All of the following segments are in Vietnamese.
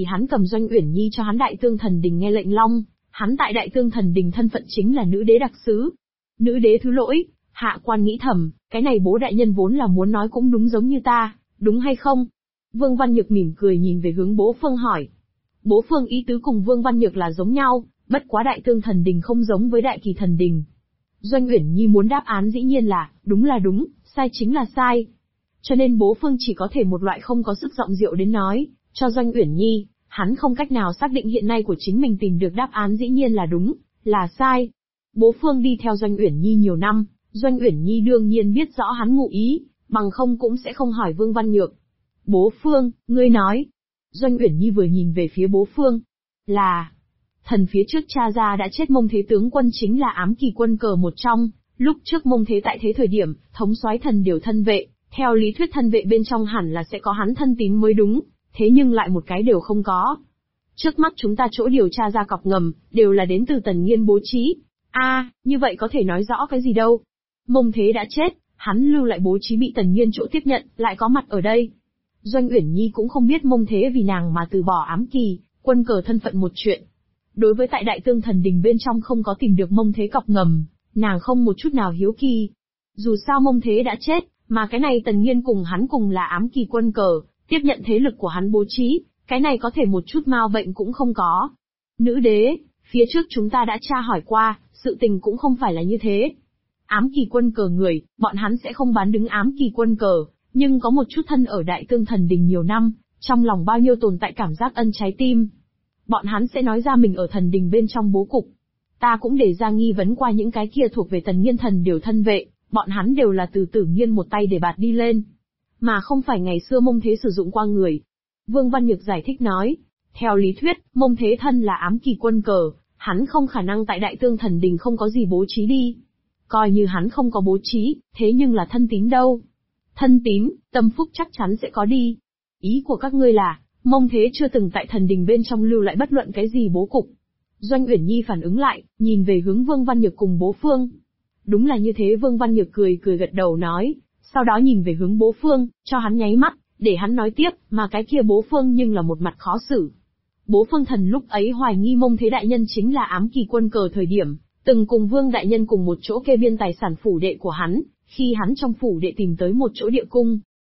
Thì hắn cầm Doanh Uyển Nhi cho hắn Đại Tương Thần Đình nghe lệnh long, hắn tại Đại Tương Thần Đình thân phận chính là nữ đế đặc sứ. Nữ đế thứ lỗi, hạ quan nghĩ thầm, cái này bố đại nhân vốn là muốn nói cũng đúng giống như ta, đúng hay không? Vương Văn Nhược mỉm cười nhìn về hướng Bố Phương hỏi. Bố Phương ý tứ cùng Vương Văn Nhược là giống nhau, bất quá Đại Tương Thần Đình không giống với Đại Kỳ Thần Đình. Doanh Uyển Nhi muốn đáp án dĩ nhiên là đúng, sai chính là sai. Cho nên Bố Phương chỉ có thể một loại không có sức giọng diệu đến nói, cho Doanh Uyển Nhi, hắn không cách nào xác định hiện nay của chính mình tìm được đáp án dĩ nhiên là đúng, là sai. Bố Phương đi theo Doanh Uyển Nhi nhiều năm, Doanh Uyển Nhi đương nhiên biết rõ hắn ngụ ý, bằng không cũng sẽ không hỏi Vương Văn Nhược. Bố Phương, ngươi nói. Doanh Uyển Nhi vừa nhìn về phía Bố Phương. Là, thần phía trước cha gia đã chết Mông Thế tướng quân chính là ám kỳ quân cờ một trong, lúc trước Mông Thế tại thế thời điểm, thống soái thần điều thân vệ, theo lý thuyết thân vệ bên trong hẳn là sẽ có hắn thân tín mới đúng, thế nhưng lại một cái đều không có. Trước mắt chúng ta chỗ điều tra ra cọc ngầm, đều là đến từ Tần Nghiên bố trí. Như vậy có thể nói rõ cái gì đâu. Mông Thế đã chết, hắn lưu lại bố trí bị Tần Nghiên chỗ tiếp nhận, lại có mặt ở đây. Doanh Uyển Nhi cũng không biết Mông Thế vì nàng mà từ bỏ ám kỳ, quân cờ thân phận một chuyện. Đối với tại Đại Tương Thần Đình bên trong không có tìm được Mông Thế cọc ngầm, nàng không một chút nào hiếu kỳ. Dù sao Mông Thế đã chết, mà cái này Tần Nghiên cùng hắn cùng là ám kỳ quân cờ, tiếp nhận thế lực của hắn bố trí, cái này có thể một chút mau bệnh cũng không có. Nữ đế, phía trước chúng ta đã tra hỏi qua, sự tình cũng không phải là như thế. Ám kỳ quân cờ người, bọn hắn sẽ không bán đứng ám kỳ quân cờ, nhưng có một chút thân ở Đại Tương Thần Đình nhiều năm, trong lòng bao nhiêu tồn tại cảm giác ân trái tim. Bọn hắn sẽ nói ra mình ở thần đình bên trong bố cục. Ta cũng để ra nghi vấn qua những cái kia thuộc về Tần Nghiên thần điều thân vệ, bọn hắn đều là từ Tử Nghiên một tay để bạt đi lên, mà không phải ngày xưa Mông Thế sử dụng qua người. Vương Văn Nhược giải thích nói, theo lý thuyết, Mông Thế thân là ám kỳ quân cờ, hắn không khả năng tại Đại Tương Thần Đình không có gì bố trí đi. Coi như hắn không có bố trí, thế nhưng là thân tín đâu. Thân tín, tâm phúc chắc chắn sẽ có đi. Ý của các ngươi là, Mông Thế chưa từng tại thần đình bên trong lưu lại bất luận cái gì bố cục. Doanh Uyển Nhi phản ứng lại, nhìn về hướng Vương Văn Nhược cùng Bố Phương. Đúng là như thế. Vương Văn Nhược cười gật đầu nói, sau đó nhìn về hướng Bố Phương, cho hắn nháy mắt, để hắn nói tiếp, mà cái kia Bố Phương nhưng là một mặt khó xử. Bố Phương Thần lúc ấy hoài nghi Mông Thế đại nhân chính là ám kỳ quân cờ thời điểm, từng cùng Vương đại nhân cùng một chỗ kê biên tài sản phủ đệ của hắn, khi hắn trong phủ đệ tìm tới một chỗ địa cung.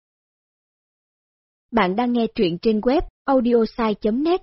Bạn đang nghe truyện trên web audiosai.net.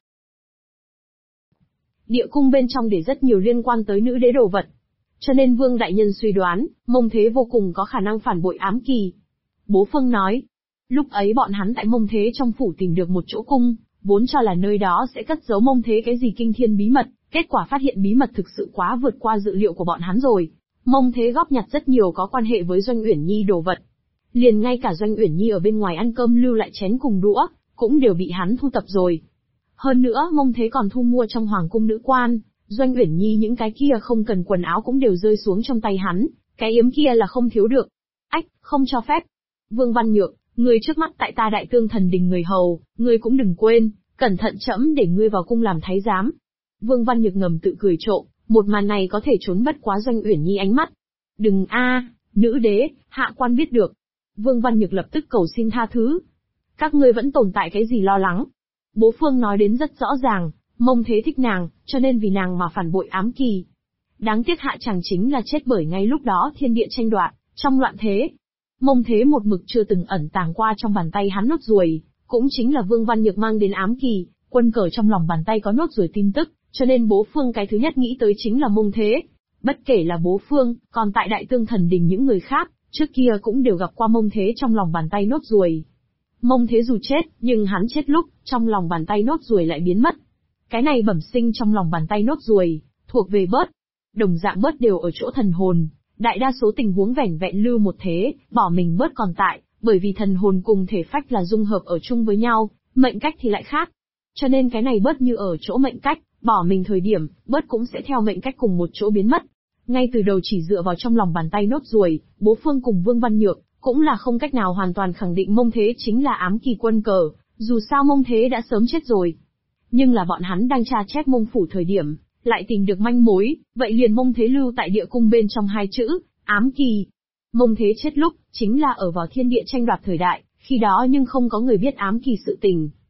Địa cung bên trong để rất nhiều liên quan tới nữ đế đồ vật. Cho nên Vương đại nhân suy đoán, Mông Thế vô cùng có khả năng phản bội ám kỳ. Bố Phương nói, lúc ấy bọn hắn tại Mông Thế trong phủ tìm được một chỗ cung, vốn cho là nơi đó sẽ cất giấu Mông Thế cái gì kinh thiên bí mật, kết quả phát hiện bí mật thực sự quá vượt qua dự liệu của bọn hắn rồi. Mông Thế góp nhặt rất nhiều có quan hệ với Doanh Uyển Nhi đồ vật. Liền ngay cả Doanh Uyển Nhi ở bên ngoài ăn cơm lưu lại chén cùng đũa, cũng đều bị hắn thu tập rồi. Hơn nữa Mông Thế còn thu mua trong hoàng cung nữ quan, Doanh Uyển Nhi những cái kia không cần quần áo cũng đều rơi xuống trong tay hắn, cái yếm kia là không thiếu được. Không cho phép. Vương Văn Nhược, người trước mắt tại ta Đại Tương Thần Đình người hầu, ngươi cũng đừng quên, cẩn thận trẫm để ngươi vào cung làm thái giám. Vương Văn Nhược ngầm tự cười trộm, một màn này có thể trốn bất quá Doanh Uyển Nhi ánh mắt. Đừng nữ đế, hạ quan biết được. Vương Văn Nhược lập tức cầu xin tha thứ. Các ngươi vẫn tồn tại cái gì lo lắng? Bố Phương nói đến rất rõ ràng, Mông Thế thích nàng, cho nên vì nàng mà phản bội ám kỳ. Đáng tiếc hạ chàng chính là chết bởi ngay lúc đó thiên địa tranh đoạt, trong loạn thế. Mông Thế một mực chưa từng ẩn tàng qua trong bàn tay hắn nốt ruồi, cũng chính là Vương Văn Nhược mang đến ám kỳ, quân cờ trong lòng bàn tay có nốt ruồi tin tức, cho nên Bố Phương cái thứ nhất nghĩ tới chính là Mông Thế. Bất kể là Bố Phương, còn tại Đại Tương Thần Đình những người khác, trước kia cũng đều gặp qua Mông Thế trong lòng bàn tay nốt ruồi. Mông Thế dù chết, nhưng hắn chết lúc, trong lòng bàn tay nốt ruồi lại biến mất. Cái này bẩm sinh trong lòng bàn tay nốt ruồi, thuộc về bớt. Đồng dạng bớt đều ở chỗ thần hồn, đại đa số tình huống vẻn vẹn lưu một thế, bỏ mình bớt còn tại, bởi vì thần hồn cùng thể phách là dung hợp ở chung với nhau, mệnh cách thì lại khác. Cho nên cái này bớt như ở chỗ mệnh cách, bỏ mình thời điểm, bớt cũng sẽ theo mệnh cách cùng một chỗ biến mất. Ngay từ đầu chỉ dựa vào trong lòng bàn tay nốt ruồi, Bố Phương cùng Vương Văn Nhược, cũng là không cách nào hoàn toàn khẳng định Mông Thế chính là ám kỳ quân cờ, dù sao Mông Thế đã sớm chết rồi. Nhưng là bọn hắn đang tra chép Mông Phủ thời điểm, lại tìm được manh mối, vậy liền Mông Thế lưu tại địa cung bên trong hai chữ, ám kỳ. Mông Thế chết lúc, chính là ở vào thiên địa tranh đoạt thời đại, khi đó nhưng không có người biết ám kỳ sự tình.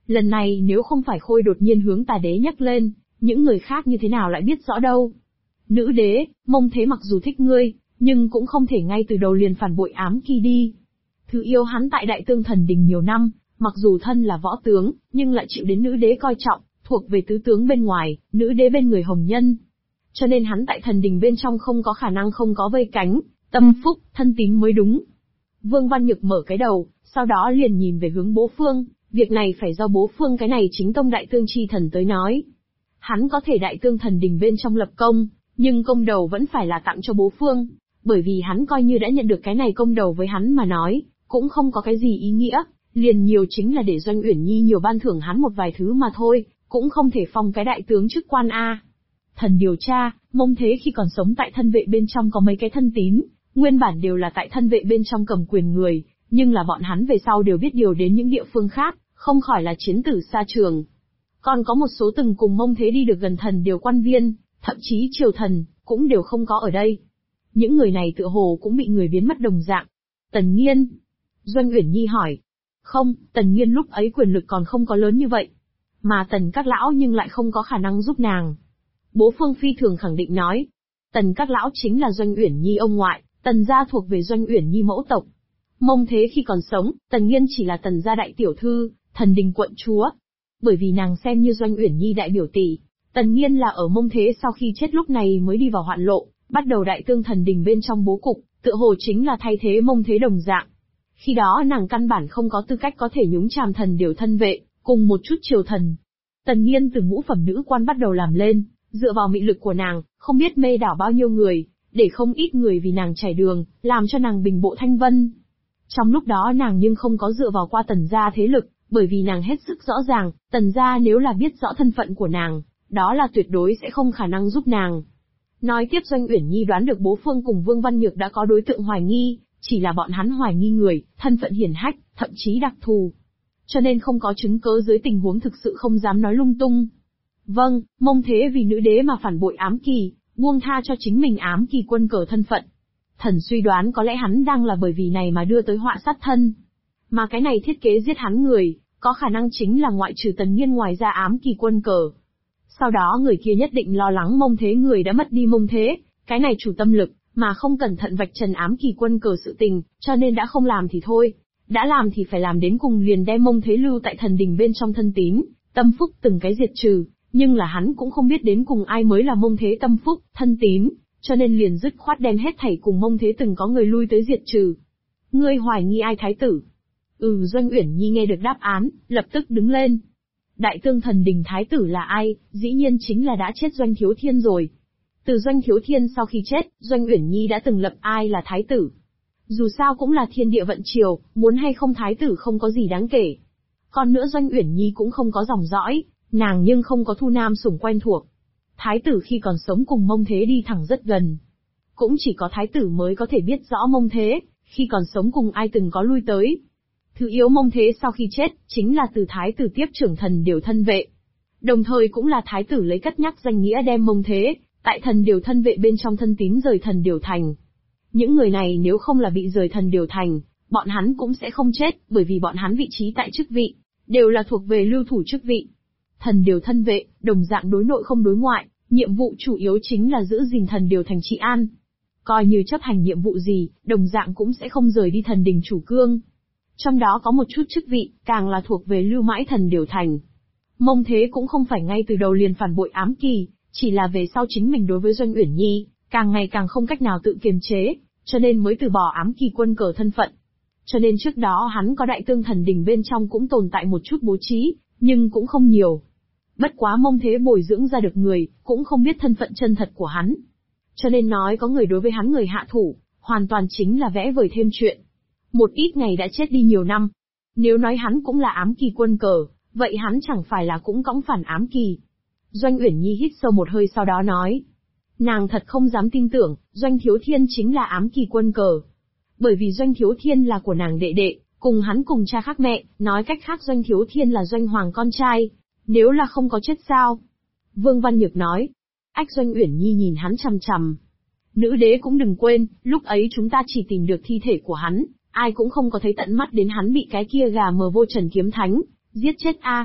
Lần này nếu không phải Khôi đột nhiên hướng Tà Đế nhắc lên, những người khác như thế nào lại biết rõ đâu. Nữ đế, Mông Thế mặc dù thích ngươi, nhưng cũng không thể ngay từ đầu liền phản bội ám kỳ đi. Thứ yêu hắn tại Đại Tương Thần Đình nhiều năm, mặc dù thân là võ tướng, nhưng lại chịu đến nữ đế coi trọng, thuộc về tứ tướng bên ngoài, nữ đế bên người hồng nhân. Cho nên hắn tại thần đình bên trong không có khả năng không có vây cánh, tâm phúc, thân tín mới đúng. Vương Văn Nhược mở cái đầu, sau đó liền nhìn về hướng Bố Phương, việc này phải do Bố Phương cái này chính tông Đại Tương Chi Thần tới nói. Hắn có thể Đại Tương Thần Đình bên trong lập công, nhưng công đầu vẫn phải là tặng cho Bố Phương, bởi vì hắn coi như đã nhận được cái này công đầu với hắn mà nói, cũng không có cái gì ý nghĩa, liền nhiều chính là để Doanh Uyển Nhi nhiều ban thưởng hắn một vài thứ mà thôi, cũng không thể phong cái đại tướng chức quan a. Thần điều tra, Mông Thế khi còn sống tại thân vệ bên trong có mấy cái thân tín, nguyên bản đều là tại thân vệ bên trong cầm quyền người, nhưng là bọn hắn về sau đều biết điều đến những địa phương khác, không khỏi là chiến tử xa trường. Còn có một số từng cùng Mông Thế đi được gần thần điều quan viên, thậm chí triều thần, cũng đều không có ở đây. Những người này tựa hồ cũng bị người biến mất đồng dạng. Tần Nghiên. Doanh Uyển Nhi hỏi. Không, Tần Nghiên lúc ấy quyền lực còn không có lớn như vậy. Mà Tần các lão nhưng lại không có khả năng giúp nàng. Bố Phương phi thường khẳng định nói. Tần các lão chính là Doanh Uyển Nhi ông ngoại, Tần gia thuộc về Doanh Uyển Nhi mẫu tộc. Mông Thế khi còn sống, Tần Nghiên chỉ là Tần gia đại tiểu thư, thần đình quận chúa. Bởi vì nàng xem như Doanh Uyển Nhi đại biểu tỷ, Tần Nghiên là ở Mông Thế sau khi chết lúc này mới đi vào hoạn lộ, bắt đầu Đại Tương Thần Đình bên trong bố cục, tựa hồ chính là thay thế Mông Thế đồng dạng. Khi đó nàng căn bản không có tư cách có thể nhúng chàm thần điều thân vệ, cùng một chút triều thần. Tần Nghiên từ ngũ phẩm nữ quan bắt đầu làm lên, dựa vào mị lực của nàng, không biết mê đảo bao nhiêu người, để không ít người vì nàng trải đường, làm cho nàng bình bộ thanh vân. Trong lúc đó nàng nhưng không có dựa vào qua Tần gia thế lực, bởi vì nàng hết sức rõ ràng, Tần gia nếu là biết rõ thân phận của nàng, đó là tuyệt đối sẽ không khả năng giúp nàng. Nói tiếp Doanh Uyển Nhi đoán được Bố Phương cùng Vương Văn Nhược đã có đối tượng hoài nghi, chỉ là bọn hắn hoài nghi người, thân phận hiển hách, thậm chí đặc thù. Cho nên không có chứng cớ dưới tình huống thực sự không dám nói lung tung. Vâng, Mông Thế vì nữ đế mà phản bội ám kỳ, buông tha cho chính mình ám kỳ quân cờ thân phận. Thần suy đoán có lẽ hắn đang là bởi vì này mà đưa tới họa sát thân. Mà cái này thiết kế giết hắn người, có khả năng chính là ngoại trừ Tần Nghiên ngoài ra ám kỳ quân cờ. Sau đó người kia nhất định lo lắng Mông Thế người đã mất đi Mông Thế, cái này chủ tâm lực, mà không cẩn thận vạch trần ám kỳ quân cờ sự tình, cho nên đã không làm thì thôi. Đã làm thì phải làm đến cùng, liền đem Mông Thế lưu tại thần đình bên trong thân tín, tâm phúc từng cái diệt trừ, nhưng là hắn cũng không biết đến cùng ai mới là Mông Thế tâm phúc, thân tín, cho nên liền dứt khoát đem hết thảy cùng Mông Thế từng có người lui tới diệt trừ. Ngươi hoài nghi ai thái tử? Doanh Uyển Nhi nghe được đáp án, lập tức đứng lên. Đại Tương Thần Đình thái tử là ai? Dĩ nhiên chính là đã chết Doanh Thiếu Thiên rồi. Từ Doanh Thiếu Thiên sau khi chết, Doanh Uyển Nhi đã từng lập ai là thái tử. Dù sao cũng là thiên địa vận triều, muốn hay không thái tử không có gì đáng kể. Còn nữa Doanh Uyển Nhi cũng không có dòng dõi, nàng nhưng không có thu nam sủng quen thuộc. Thái tử khi còn sống cùng Mông Thế đi thẳng rất gần. Cũng chỉ có thái tử mới có thể biết rõ Mông Thế, khi còn sống cùng ai từng có lui tới. Thứ yếu Mông Thế sau khi chết, chính là từ thái tử tiếp trưởng thần điều thân vệ. Đồng thời cũng là thái tử lấy cất nhắc danh nghĩa đem Mông Thế, tại thần điều thân vệ bên trong thân tín rời thần điều thành. Những người này nếu không là bị rời thần điều thành, bọn hắn cũng sẽ không chết, bởi vì bọn hắn vị trí tại chức vị, đều là thuộc về lưu thủ chức vị. Thần điều thân vệ, đồng dạng đối nội không đối ngoại, nhiệm vụ chủ yếu chính là giữ gìn thần điều thành trị an. Coi như chấp hành nhiệm vụ gì, đồng dạng cũng sẽ không rời đi thần đình chủ cương. Trong đó có một chút chức vị, càng là thuộc về lưu mãi thần điều thành. Mông Thế cũng không phải ngay từ đầu liền phản bội ám kỳ, chỉ là về sau chính mình đối với Doanh Uyển Nhi, càng ngày càng không cách nào tự kiềm chế, cho nên mới từ bỏ ám kỳ quân cờ thân phận. Cho nên trước đó hắn có Đại Tương Thần Đình bên trong cũng tồn tại một chút bố trí, nhưng cũng không nhiều. Bất quá Mông Thế bồi dưỡng ra được người, cũng không biết thân phận chân thật của hắn. Cho nên nói có người đối với hắn người hạ thủ, hoàn toàn chính là vẽ vời thêm chuyện. Một ít ngày đã chết đi nhiều năm. Nếu nói hắn cũng là ám kỳ quân cờ, vậy hắn chẳng phải là cũng cõng phản ám kỳ. Doanh Uyển Nhi hít sâu một hơi sau đó nói. Nàng thật không dám tin tưởng, Doanh Thiếu Thiên chính là ám kỳ quân cờ. Bởi vì Doanh Thiếu Thiên là của nàng đệ đệ, cùng hắn cùng cha khác mẹ, nói cách khác Doanh Thiếu Thiên là Doanh Hoàng con trai. Nếu là không có chết sao? Vương Văn Nhược nói. Ách Doanh Uyển Nhi nhìn hắn chằm chằm. Nữ đế cũng đừng quên, lúc ấy chúng ta chỉ tìm được thi thể của hắn, ai cũng không có thấy tận mắt đến hắn bị cái kia gà mờ vô trần kiếm thánh giết chết a.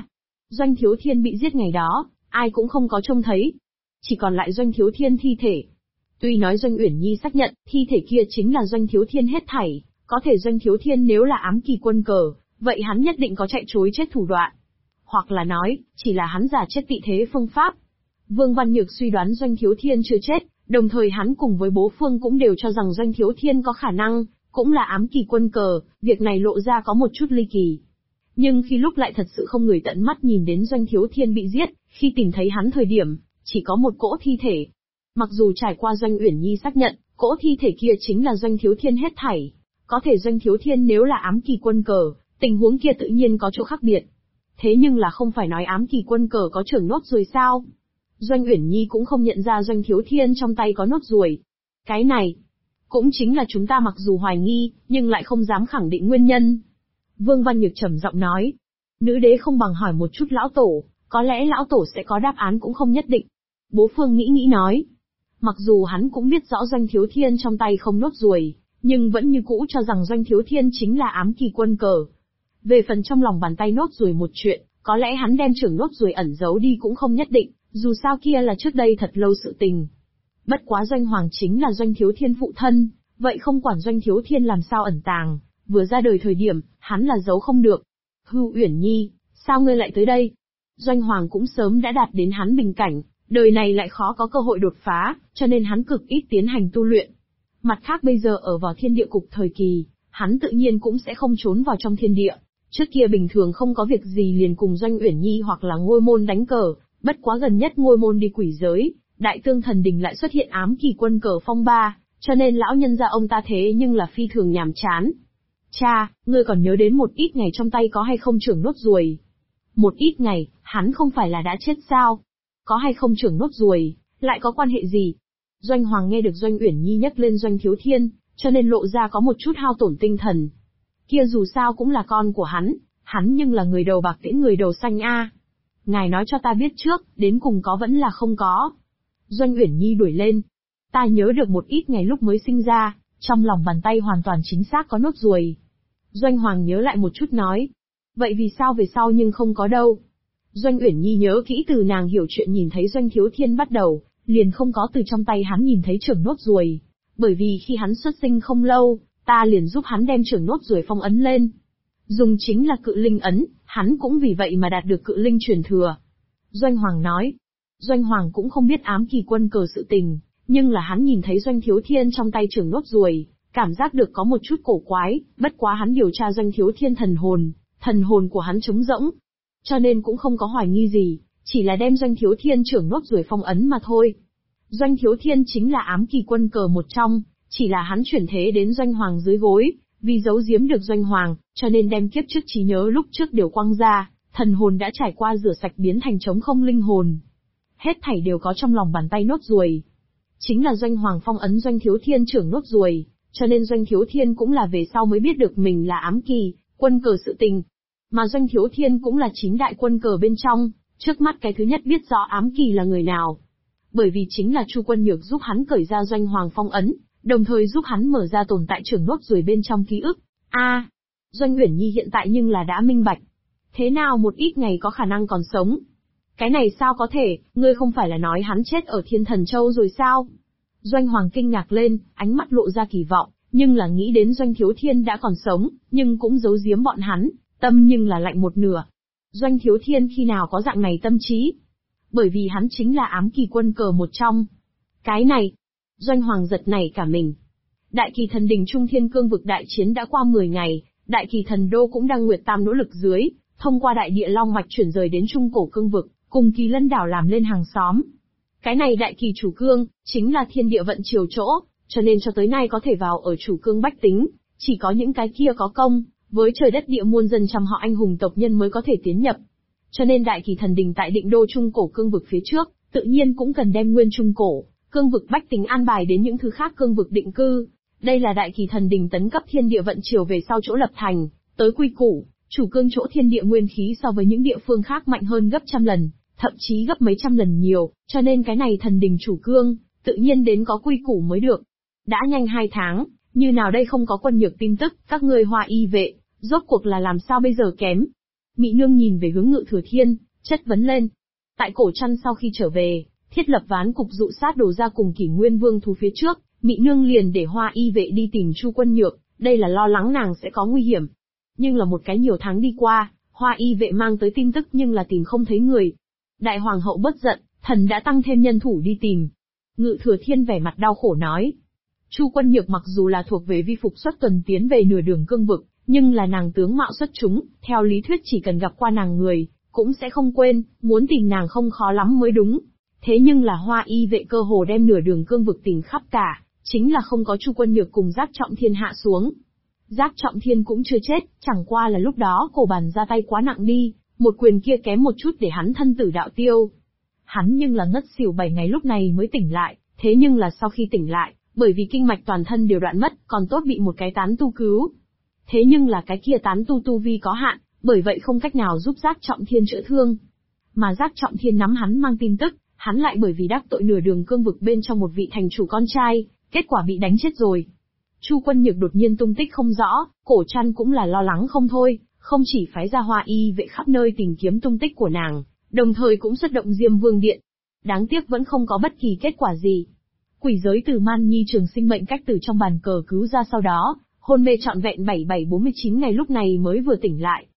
Doanh Thiếu Thiên bị giết ngày đó, ai cũng không có trông thấy. Chỉ còn lại Doanh Thiếu Thiên thi thể. Tuy nói Doanh Uyển Nhi xác nhận, thi thể kia chính là Doanh Thiếu Thiên hết thảy, có thể Doanh Thiếu Thiên nếu là ám kỳ quân cờ, vậy hắn nhất định có chạy trối chết thủ đoạn. Hoặc là nói, chỉ là hắn giả chết vị thế phương pháp. Vương Văn Nhược suy đoán Doanh Thiếu Thiên chưa chết, đồng thời hắn cùng với bố Phương cũng đều cho rằng Doanh Thiếu Thiên có khả năng, cũng là ám kỳ quân cờ, việc này lộ ra có một chút ly kỳ. Nhưng khi lúc lại thật sự không người tận mắt nhìn đến Doanh Thiếu Thiên bị giết, khi tìm thấy hắn thời điểm, chỉ có một cỗ thi thể. Mặc dù trải qua Doanh Uyển Nhi xác nhận, cỗ thi thể kia chính là Doanh Thiếu Thiên hết thảy. Có thể Doanh Thiếu Thiên nếu là ám kỳ quân cờ, tình huống kia tự nhiên có chỗ khác biệt. Thế nhưng là không phải nói ám kỳ quân cờ có trưởng nốt ruồi sao? Doanh Uyển Nhi cũng không nhận ra Doanh Thiếu Thiên trong tay có nốt ruồi. Cái này, cũng chính là chúng ta mặc dù hoài nghi, nhưng lại không dám khẳng định nguyên nhân. Vương Văn Nhược trầm giọng nói. Nữ đế không bằng hỏi một chút lão tổ, có lẽ lão tổ sẽ có đáp án cũng không nhất định. Bố Phương nghĩ nói. Mặc dù hắn cũng biết rõ Doanh Thiếu Thiên trong tay không nốt ruồi, nhưng vẫn như cũ cho rằng Doanh Thiếu Thiên chính là ám kỳ quân cờ. Về phần trong lòng bàn tay nốt ruồi một chuyện, có lẽ hắn đem trưởng nốt ruồi ẩn giấu đi cũng không nhất định, dù sao kia là trước đây thật lâu sự tình. Bất quá Doanh Hoàng chính là Doanh Thiếu Thiên phụ thân, vậy không quản Doanh Thiếu Thiên làm sao ẩn tàng, vừa ra đời thời điểm, hắn là giấu không được. Hưu Uyển Nhi, sao ngươi lại tới đây? Doanh Hoàng cũng sớm đã đạt đến hắn bình cảnh, đời này lại khó có cơ hội đột phá, cho nên hắn cực ít tiến hành tu luyện. Mặt khác bây giờ ở vào thiên địa cục thời kỳ, hắn tự nhiên cũng sẽ không trốn vào trong thiên địa. Trước kia bình thường không có việc gì liền cùng Doanh Uyển Nhi hoặc là Ngôi Môn đánh cờ, bất quá gần nhất Ngôi Môn đi quỷ giới, Đại Tương Thần Đình lại xuất hiện ám kỳ quân cờ phong ba, cho nên lão nhân gia ông ta thế nhưng là phi thường nhàm chán. Cha, ngươi còn nhớ đến một ít ngày trong tay có hay không trưởng nốt ruồi? Một ít ngày, hắn không phải là đã chết sao? Có hay không trưởng nốt ruồi, lại có quan hệ gì? Doanh Hoàng nghe được Doanh Uyển Nhi nhắc lên Doanh Thiếu Thiên, cho nên lộ ra có một chút hao tổn tinh thần. Kia dù sao cũng là con của hắn nhưng là người đầu bạc tiễn người đầu xanh a. Ngài nói cho ta biết trước, đến cùng có vẫn là không có. Doanh Uyển Nhi đuổi lên. Ta nhớ được một ít ngày lúc mới sinh ra, trong lòng bàn tay hoàn toàn chính xác có nốt ruồi. Doanh Hoàng nhớ lại một chút nói. Vậy vì sao về sau nhưng không có đâu? Doanh Uyển Nhi nhớ kỹ từ nàng hiểu chuyện nhìn thấy Doanh Thiếu Thiên bắt đầu, liền không có từ trong tay hắn nhìn thấy trưởng nốt ruồi. Bởi vì khi hắn xuất sinh không lâu, ta liền giúp hắn đem trưởng nốt ruồi phong ấn lên. Dùng chính là cự linh ấn, hắn cũng vì vậy mà đạt được cự linh truyền thừa. Doanh Hoàng nói. Doanh Hoàng cũng không biết ám kỳ quân cờ sự tình, nhưng là hắn nhìn thấy Doanh Thiếu Thiên trong tay trưởng nốt ruồi, cảm giác được có một chút cổ quái, bất quá hắn điều tra Doanh Thiếu Thiên thần hồn của hắn trống rỗng. Cho nên cũng không có hoài nghi gì, chỉ là đem Doanh Thiếu Thiên trưởng nốt ruồi phong ấn mà thôi. Doanh Thiếu Thiên chính là ám kỳ quân cờ một trong, chỉ là hắn chuyển thế đến Doanh Hoàng dưới gối, vì giấu giếm được Doanh Hoàng, cho nên đem kiếp trước trí nhớ lúc trước đều quăng ra, thần hồn đã trải qua rửa sạch biến thành trống không linh hồn. Hết thảy đều có trong lòng bàn tay nốt ruồi. Chính là Doanh Hoàng phong ấn Doanh Thiếu Thiên trưởng nốt ruồi, cho nên Doanh Thiếu Thiên cũng là về sau mới biết được mình là ám kỳ, quân cờ sự tình. Mà Doanh Thiếu Thiên cũng là 9 đại quân cờ bên trong, trước mắt cái thứ nhất biết rõ ám kỳ là người nào. Bởi vì chính là Chu Quân Nhược giúp hắn cởi ra Doanh Hoàng phong ấn, đồng thời giúp hắn mở ra tồn tại trưởng nốt ruồi bên trong ký ức. Doanh Uyển Nhi hiện tại nhưng là đã minh bạch. Thế nào một ít ngày có khả năng còn sống? Cái này sao có thể, ngươi không phải là nói hắn chết ở Thiên Thần Châu rồi sao? Doanh Hoàng kinh ngạc lên, ánh mắt lộ ra kỳ vọng, nhưng là nghĩ đến Doanh Thiếu Thiên đã còn sống, nhưng cũng giấu giếm bọn hắn, tâm nhưng là lạnh một nửa. Doanh Thiếu Thiên khi nào có dạng này tâm trí? Bởi vì hắn chính là ám kỳ quân cờ một trong. Cái này, Doanh Hoàng giật nảy cả mình. Đại Kỳ Thần Đình Trung Thiên Cương vực đại chiến đã qua 10 ngày, Đại Kỳ Thần Đô cũng đang Nguyệt Tam nỗ lực dưới, thông qua đại địa long mạch chuyển rời đến Trung Cổ Cương vực, cùng Kỳ Lân đảo làm lên hàng xóm. Cái này Đại Kỳ chủ cương, chính là thiên địa vận chiều chỗ, cho nên cho tới nay có thể vào ở chủ cương bách tính, chỉ có những cái kia có công, với trời đất địa muôn dân trăm họ anh hùng tộc nhân mới có thể tiến nhập. Cho nên Đại Kỳ Thần Đình tại Định Đô Trung Cổ Cương vực phía trước, tự nhiên cũng cần đem nguyên Trung Cổ Cương vực bách tính an bài đến những thứ khác cương vực định cư. Đây là Đại Kỳ Thần Đình tấn cấp thiên địa vận chiều về sau chỗ lập thành, tới quy củ, chủ cương chỗ thiên địa nguyên khí so với những địa phương khác mạnh hơn gấp trăm lần, thậm chí gấp mấy trăm lần nhiều, cho nên cái này thần đình chủ cương, tự nhiên đến có quy củ mới được. Đã nhanh 2 tháng, như nào đây không có Quân Nhược tin tức, các ngươi Hoa Y vệ, rốt cuộc là làm sao bây giờ kém? Mị Nương nhìn về hướng Ngự Thừa Thiên, chất vấn lên. Tại Cổ Trăn sau khi trở về, thiết lập ván cục dụ sát đổ ra cùng Kỷ Nguyên Vương thú phía trước, Mị Nương liền để Hoa Y vệ đi tìm Chu Quân Nhược, đây là lo lắng nàng sẽ có nguy hiểm. Nhưng là một cái nhiều tháng đi qua, Hoa Y vệ mang tới tin tức nhưng là tìm không thấy người. Đại hoàng hậu bất giận, thần đã tăng thêm nhân thủ đi tìm. Ngự Thừa Thiên vẻ mặt đau khổ nói. Chu Quân Nhược mặc dù là thuộc về vi phục xuất tuần tiến về nửa đường cương vực, nhưng là nàng tướng mạo xuất chúng, theo lý thuyết chỉ cần gặp qua nàng người, cũng sẽ không quên, muốn tìm nàng không khó lắm mới đúng. Thế nhưng là Hoa Y vệ cơ hồ đem nửa đường cương vực tìm khắp cả, chính là không có Chu Quân Nhược cùng Giác Trọng Thiên hạ xuống. Giác Trọng Thiên cũng chưa chết, chẳng qua là lúc đó Cổ Bàn ra tay quá nặng đi, một quyền kia kém một chút để hắn thân tử đạo tiêu. Hắn nhưng là ngất xỉu 7 ngày lúc này mới tỉnh lại, thế nhưng là sau khi tỉnh lại, bởi vì kinh mạch toàn thân đều đoạn mất, còn tốt bị một cái tán tu cứu. Thế nhưng là cái kia tán tu vi có hạn, bởi vậy không cách nào giúp Giác Trọng Thiên chữa thương. Mà Giác Trọng Thiên nắm hắn mang tin tức, hắn lại bởi vì đắc tội nửa đường cương vực bên trong một vị thành chủ con trai, kết quả bị đánh chết rồi. Chu Quân Nhược đột nhiên tung tích không rõ, Cổ Trăn cũng là lo lắng không thôi, không chỉ phái ra Hoa Y vệ khắp nơi tìm kiếm tung tích của nàng, đồng thời cũng xuất động Diêm Vương Điện. Đáng tiếc vẫn không có bất kỳ kết quả gì. Quỷ giới từ Man Nhi trường sinh mệnh cách từ trong bàn cờ cứu ra sau đó, hôn mê trọn vẹn 7749 ngày lúc này mới vừa tỉnh lại.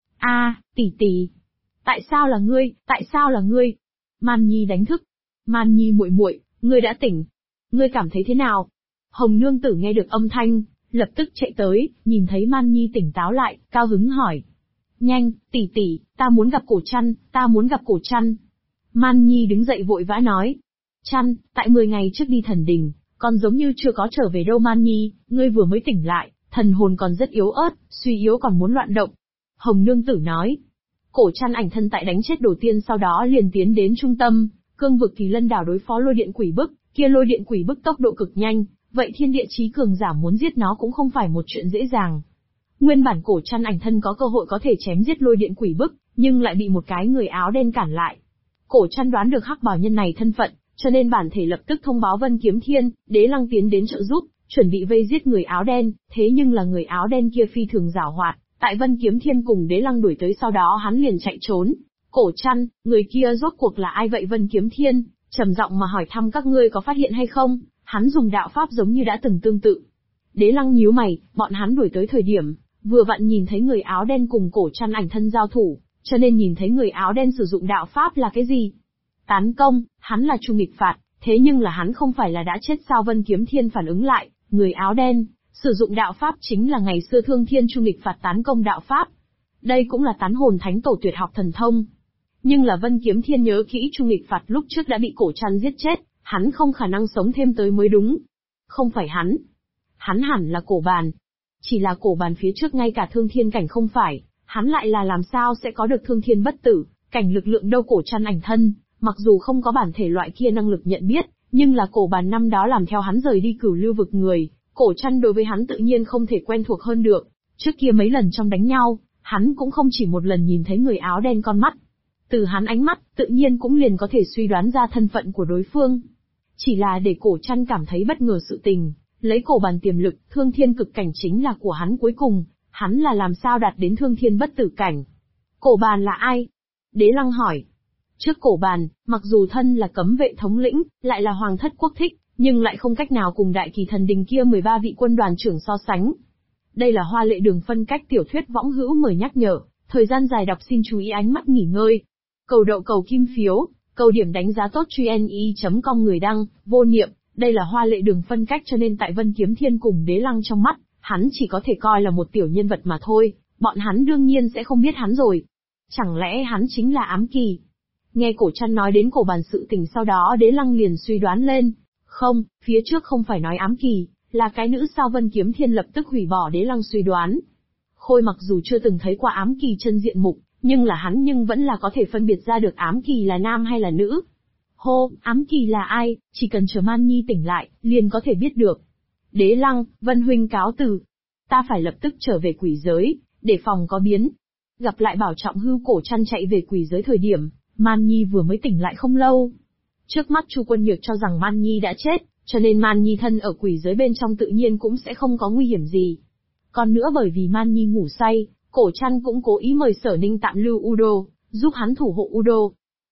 Tỷ tỷ. Tại sao là ngươi, tại sao là ngươi? Man Nhi đánh thức. Man Nhi muội muội, ngươi đã tỉnh. Ngươi cảm thấy thế nào? Hồng Nương Tử nghe được âm thanh, lập tức chạy tới, nhìn thấy Man Nhi tỉnh táo lại, cao hứng hỏi. Nhanh, tỷ, ta muốn gặp Cổ Trăn, ta muốn gặp Cổ Trăn. Man Nhi đứng dậy vội vã nói. Trăn, tại 10 ngày trước đi thần đình, còn giống như chưa có trở về đâu Man Nhi, ngươi vừa mới tỉnh lại, thần hồn còn rất yếu ớt, suy yếu còn muốn loạn động. Hồng Nương Tử nói. Cổ Trăn ảnh thân tại đánh chết Đồ Tiên sau đó liền tiến đến trung tâm, cương vực Kỳ Lân đảo đối phó lôi điện quỷ bức, kia lôi điện quỷ bức tốc độ cực nhanh, vậy thiên địa chí cường giả muốn giết nó cũng không phải một chuyện dễ dàng. Nguyên bản Cổ Trăn ảnh thân có cơ hội có thể chém giết lôi điện quỷ bức, nhưng lại bị một cái người áo đen cản lại. Cổ Trăn đoán được hắc bào nhân này thân phận, cho nên bản thể lập tức thông báo Vân Kiếm Thiên, Đế Lăng tiến đến trợ giúp, chuẩn bị vây giết người áo đen, thế nhưng là người áo đen kia phi thường giảo hoạt, tại Vân Kiếm Thiên cùng Đế Lăng đuổi tới sau đó hắn liền chạy trốn. Cổ Trăn, người kia rốt cuộc là ai vậy? Vân Kiếm Thiên trầm giọng mà hỏi thăm các ngươi có phát hiện hay không, hắn dùng đạo pháp giống như đã từng tương tự. Đế Lăng nhíu mày, bọn hắn đuổi tới thời điểm, vừa vặn nhìn thấy người áo đen cùng Cổ Trăn ảnh thân giao thủ, cho nên nhìn thấy người áo đen sử dụng đạo pháp là cái gì? Tán công, hắn là Chu Nghịch Phạt, thế nhưng là hắn không phải là đã chết sao? Vân Kiếm Thiên phản ứng lại, người áo đen sử dụng đạo pháp chính là ngày xưa Thương Thiên Chu Nghịch Phạt tán công đạo pháp. Đây cũng là tán hồn thánh tổ tuyệt học thần thông. Nhưng là Vân Kiếm Thiên nhớ kỹ Chu Nghịch Phạt lúc trước đã bị Cổ Trăn giết chết, hắn không khả năng sống thêm tới mới đúng. Không phải hắn. Hắn hẳn là Cổ Bàn. Chỉ là Cổ Bàn phía trước ngay cả thương thiên cảnh không phải, hắn lại là làm sao sẽ có được thương thiên bất tử, cảnh lực lượng đâu? Cổ Trăn ảnh thân, mặc dù không có bản thể loại kia năng lực nhận biết, nhưng là Cổ Bàn năm đó làm theo hắn rời đi Cửu Lưu vực người, Cổ Trăn đối với hắn tự nhiên không thể quen thuộc hơn được. Trước kia mấy lần trong đánh nhau, hắn cũng không chỉ một lần nhìn thấy người áo đen con mắt. Từ hắn ánh mắt, tự nhiên cũng liền có thể suy đoán ra thân phận của đối phương. Chỉ là để Cổ Trăn cảm thấy bất ngờ sự tình, lấy Cổ Bàn tiềm lực, thương thiên cực cảnh chính là của hắn cuối cùng, hắn là làm sao đạt đến thương thiên bất tử cảnh? Cổ Bàn là ai? Đế Lăng hỏi. Trước Cổ Bàn, mặc dù thân là cấm vệ thống lĩnh, lại là hoàng thất quốc thích, nhưng lại không cách nào cùng Đại Kỳ Thần Đình kia 13 vị quân đoàn trưởng so sánh. Đây là Hoa Lệ Đường phân cách tiểu thuyết võng hữu mời nhắc nhở, thời gian dài đọc xin chú ý ánh mắt nghỉ ngơi. Cầu đậu cầu kim phiếu, cầu điểm đánh giá tốt truy.com người đăng, vô niệm, đây là Hoa Lệ Đường phân cách cho nên tại Vân Kiếm Thiên cùng Đế Lăng trong mắt, hắn chỉ có thể coi là một tiểu nhân vật mà thôi, bọn hắn đương nhiên sẽ không biết hắn rồi. Chẳng lẽ hắn chính là Ám Kỳ? Nghe Cổ Trăn nói đến Cổ Bàn sự tình sau đó Đế Lăng liền suy đoán lên. Không, phía trước không phải nói Ám Kỳ, là cái nữ sao? Vân Kiếm Thiên lập tức hủy bỏ Đế Lăng suy đoán. Khôi mặc dù chưa từng thấy qua Ám Kỳ chân diện mục, nhưng là hắn vẫn là có thể phân biệt ra được Ám Kỳ là nam hay là nữ. Hô, Ám Kỳ là ai, chỉ cần chờ Man Nhi tỉnh lại, liền có thể biết được. Đế Lăng, Vân huynh cáo từ. Ta phải lập tức trở về quỷ giới, để phòng có biến. Gặp lại Bảo Trọng Hưu. Cổ Trăn chạy về quỷ giới thời điểm, Man Nhi vừa mới tỉnh lại không lâu. Trước mắt Chu Quân Nhược cho rằng Man Nhi đã chết, cho nên Man Nhi thân ở quỷ giới bên trong tự nhiên cũng sẽ không có nguy hiểm gì. Còn nữa bởi vì Man Nhi ngủ say, Cổ Trăn cũng cố ý mời Sở Ninh tạm lưu Udo, giúp hắn thủ hộ Udo,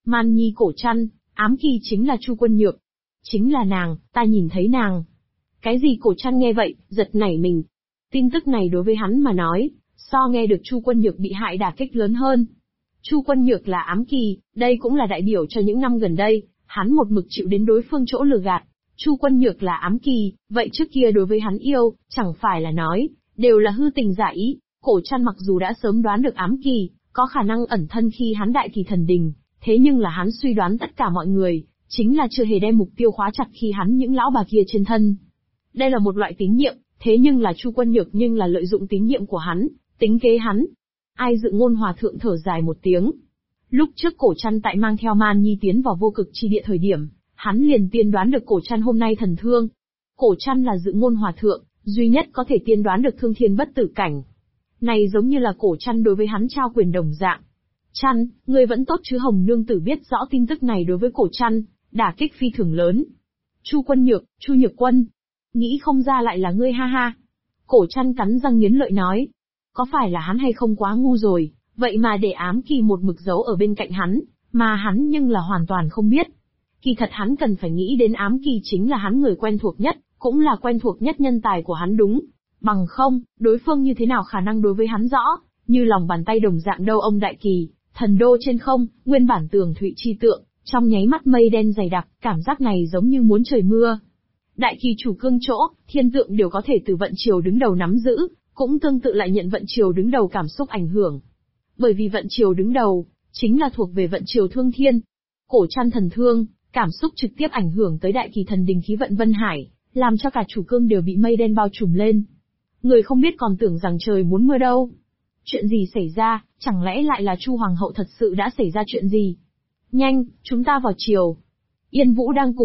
Man Nhi cổ trăn, ám kỳ chính là Chu Quân Nhược. Chính là nàng, ta nhìn thấy nàng. Cái gì cổ trăn nghe vậy, giật nảy mình. Tin tức này đối với hắn mà nói, so nghe được Chu Quân Nhược bị hại đả kích lớn hơn. Chu Quân Nhược là ám kỳ, đây cũng là đại biểu cho những năm gần đây, hắn một mực chịu đến đối phương chỗ lừa gạt. Chu Quân Nhược là ám kỳ, vậy trước kia đối với hắn yêu, chẳng phải là nói, đều là hư tình giả ý. Cổ trăn mặc dù đã sớm đoán được ám kỳ, có khả năng ẩn thân khi hắn đại kỳ thần đình, thế nhưng là hắn suy đoán tất cả mọi người, chính là chưa hề đem mục tiêu khóa chặt khi hắn những lão bà kia trên thân. Đây là một loại tín nhiệm, thế nhưng là Chu Quân Nhược nhưng là lợi dụng tín nhiệm của hắn, tính kế hắn. Ai Dự Ngôn Hòa Thượng thở dài một tiếng. Lúc trước cổ trăn tại mang theo Man Nhi tiến vào vô cực chi địa thời điểm, hắn liền tiên đoán được cổ trăn hôm nay thần thương. Cổ trăn là Dự Ngôn Hòa Thượng, duy nhất có thể tiên đoán được thương thiên bất tử cảnh. Này giống như là cổ trăn đối với hắn trao quyền đồng dạng. Trăn, ngươi vẫn tốt chứ? Hồng nương tử biết rõ tin tức này đối với cổ trăn, đả kích phi thường lớn. Chu Quân Nhược, Chu Nhược Quân. Nghĩ không ra lại là ngươi ha ha. Cổ trăn cắn răng nghiến lợi nói. Có phải là hắn hay không quá ngu rồi, vậy mà để ám kỳ một mực giấu ở bên cạnh hắn, mà hắn nhưng là hoàn toàn không biết. Kỳ thật hắn cần phải nghĩ đến ám kỳ chính là hắn người quen thuộc nhất, cũng là quen thuộc nhất nhân tài của hắn đúng. Bằng không, đối phương như thế nào khả năng đối với hắn rõ, như lòng bàn tay đồng dạng đâu. Ông đại kỳ, thần đô trên không, nguyên bản tường thụy chi tượng, trong nháy mắt mây đen dày đặc, cảm giác này giống như muốn trời mưa. Đại kỳ chủ cương chỗ, thiên tượng đều có thể từ vận chiều đứng đầu nắm giữ, cũng tương tự lại nhận vận chiều đứng đầu cảm xúc ảnh hưởng. Bởi vì vận chiều đứng đầu, chính là thuộc về vận chiều thương thiên. Cổ trăn thần thương, cảm xúc trực tiếp ảnh hưởng tới đại kỳ thần đình khí vận Vân Hải, làm cho cả chủ cương đều bị mây đen bao trùm lên. Người không biết còn tưởng rằng trời muốn mưa đâu. Chuyện gì xảy ra, chẳng lẽ lại là Chu Hoàng hậu thật sự đã xảy ra chuyện gì? Nhanh, chúng ta vào chiều. Yên Vũ đang cùng